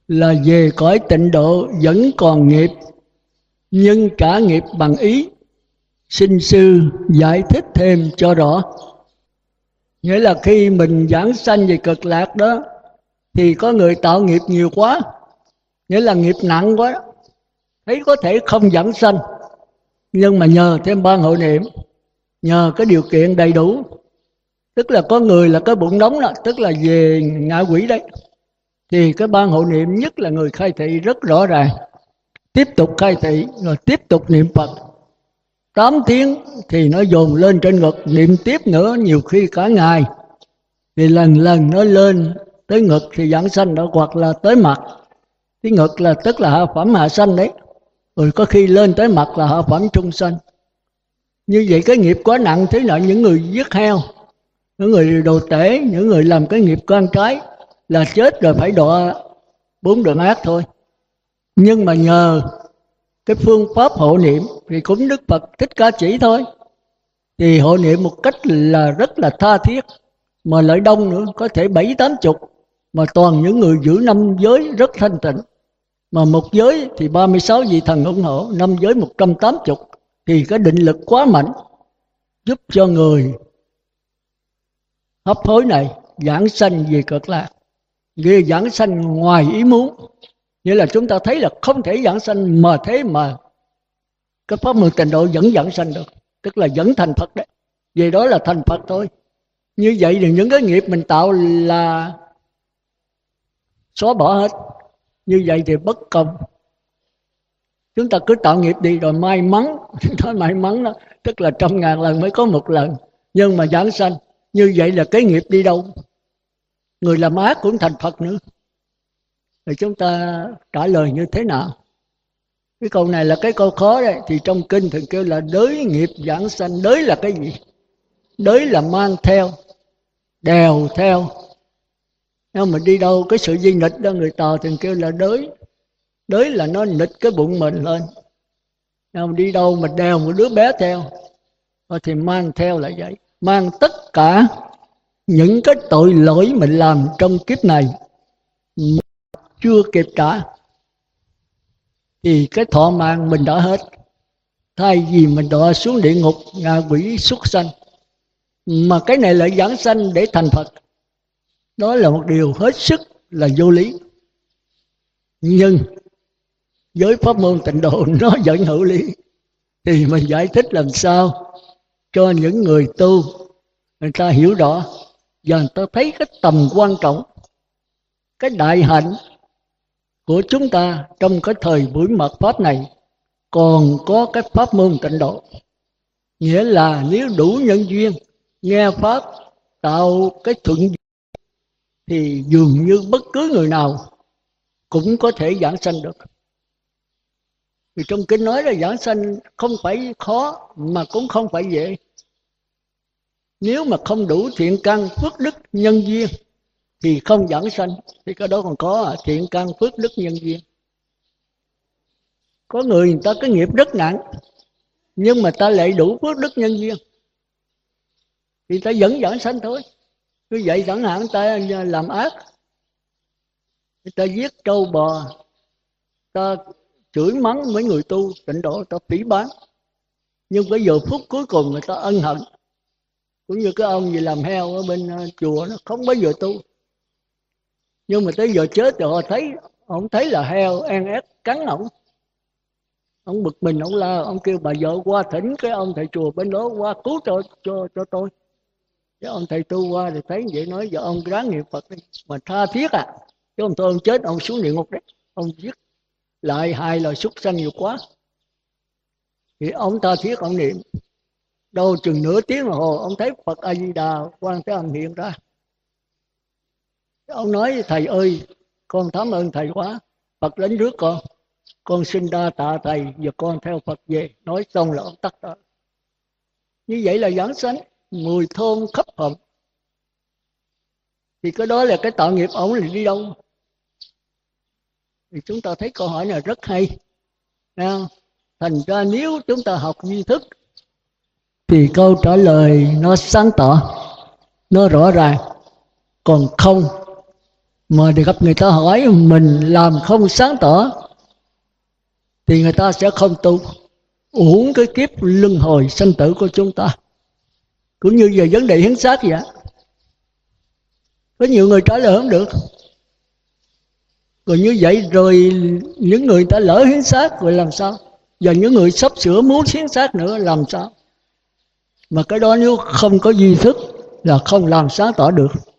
là về cõi tịnh độ vẫn còn nghiệp, nhưng trả nghiệp bằng ý. Xin sư giải thích thêm cho rõ. Nghĩa là khi mình giảng sanh về cực lạc đó, thì có người tạo nghiệp nhiều quá, nghĩa là nghiệp nặng quá, thấy có thể không giảng sanh, nhưng mà nhờ thêm ban hộ niệm, nhờ cái điều kiện đầy đủ. Tức là có người là cái bụng nóng đó, tức là về ngạ quỷ đấy, thì cái ban hộ niệm nhất là người khai thị rất rõ ràng, tiếp tục khai thị rồi tiếp tục niệm Phật 8 tiếng thì nó dồn lên trên ngực, niệm tiếp nữa nhiều khi cả ngày, thì lần lần nó lên tới ngực thì giảng sanh đó, hoặc là tới mặt. Cái ngực là tức là hạ phẩm hạ sanh đấy, rồi có khi lên tới mặt là hạ phẩm trung sanh. Như vậy cái nghiệp quá nặng, thế là những người giết heo, những người đồ tể, những người làm cái nghiệp quan trái là chết rồi, phải đọa 4 đường ác thôi. Nhưng mà nhờ cái phương pháp hộ niệm thì cũng Đức Phật Thích Ca chỉ thôi, thì hộ niệm một cách là rất là tha thiết, mà lại đông nữa, có thể 70-80, mà toàn những người giữ 5 giới rất thanh tịnh. Mà một giới thì 36 vị thần ủng hộ, 5 giới 180, thì cái định lực quá mạnh, giúp cho người hấp hối này giảng sanh về cực lạc. Vì giảng sanh ngoài ý muốn, nghĩa là chúng ta thấy là không thể giảng sanh, mà thế mà cái pháp môn tịnh độ vẫn giảng sanh được, tức là vẫn thành Phật đấy. Vì đó là thành Phật thôi. Như vậy thì những cái nghiệp mình tạo là xóa bỏ hết. Như vậy thì bất công. Chúng ta cứ tạo nghiệp đi rồi may mắn. Nói may mắn đó, tức là 100.000 lần mới có một lần. Nhưng mà giảng sanh, như vậy là cái nghiệp đi đâu? Người làm ác cũng thành Phật nữa. Thì chúng ta trả lời như thế nào? Cái câu này là cái câu khó đấy. Thì trong kinh thường kêu là đới nghiệp giảng sanh. Đới là cái gì? Đới là mang theo, đèo theo. Nhưng mà đi đâu cái sự di nghịch đó, người Tàu thường kêu là đới. Đới là nó nghịch cái bụng mình lên. Nhưng mà đi đâu mà đèo một đứa bé theo, thì mang theo là vậy. Mang tất cả những cái tội lỗi mình làm trong kiếp này chưa kịp trả, thì cái thọ mạng mình đã hết. Thay vì mình đọa xuống địa ngục, ngạ quỷ, súc sanh, mà cái này lại giảng sanh để thành Phật. Đó là một điều hết sức là vô lý. Nhưng với pháp môn tịnh độ nó vẫn hữu lý. Thì mình giải thích làm sao cho những người tu người ta hiểu rõ, và người ta thấy cái tầm quan trọng, cái đại hạnh của chúng ta trong cái thời buổi mạt pháp này còn có cái pháp môn tịnh độ. Nghĩa là nếu đủ nhân duyên nghe pháp, tạo cái thuận duyên, thì dường như bất cứ người nào cũng có thể giảng sanh được. Vì trong kinh nói là giảng sanh không phải khó, mà cũng không phải dễ. Nếu mà không đủ thiện căn, phước đức, nhân duyên thì không giảng sanh. Thì cái đó còn có thiện căn, phước đức, nhân duyên. Có người ta cái nghiệp rất nặng, nhưng mà ta lại đủ phước đức nhân duyên, thì ta vẫn giảng sanh thôi. Như vậy chẳng hạn ta làm ác, ta giết trâu bò, ta chửi mắng mấy người tu tịnh độ, ta phỉ báng, nhưng cái giờ phút cuối cùng người ta ân hận. Cũng như cái ông gì làm heo ở bên chùa, nó không bao giờ tu, nhưng mà tới giờ chết rồi ông thấy là heo en ép cắn ông bực mình, ông la, ông kêu bà vợ qua thỉnh cái ông thầy chùa bên đó qua cứu cho tôi. Cái ông thầy tu qua thì thấy vậy, nói giờ ông ráng niệm Phật đi mà tha thiết chứ ông thôi ông chết ông xuống địa ngục đấy, ông giết lại 2 loài súc sanh nhiều quá. Thì ông tha thiết ông niệm, đâu chừng nửa tiếng đồng hồ ông thấy Phật A Di Đà Quan Thế Âm hiện ra. Ông nói thầy ơi, con cảm ơn thầy quá, Phật đến rước con xin đa tạ thầy, giờ con theo Phật về. Nói xong là ông tắt đó. Như vậy là giảng sanh, mùi thơm khắp hồn. Thì cái đó là cái tạo nghiệp ổng là đi đâu? Thì chúng ta thấy câu hỏi này rất hay. Thành ra nếu chúng ta học duy thức thì câu trả lời nó sáng tỏ, nó rõ ràng. Còn không mà để gặp người ta hỏi mình làm không sáng tỏ thì người ta sẽ không tu, uổng cái kiếp luân hồi sanh tử của chúng ta. Cũng như về vấn đề hiến xác vậy, có nhiều người trả lời không được. Rồi như vậy rồi những người ta lỡ hiến xác rồi làm sao? Và những người sắp sửa muốn hiến xác nữa làm sao? Mà cái đó nếu không có duy thức là không làm sáng tỏ được.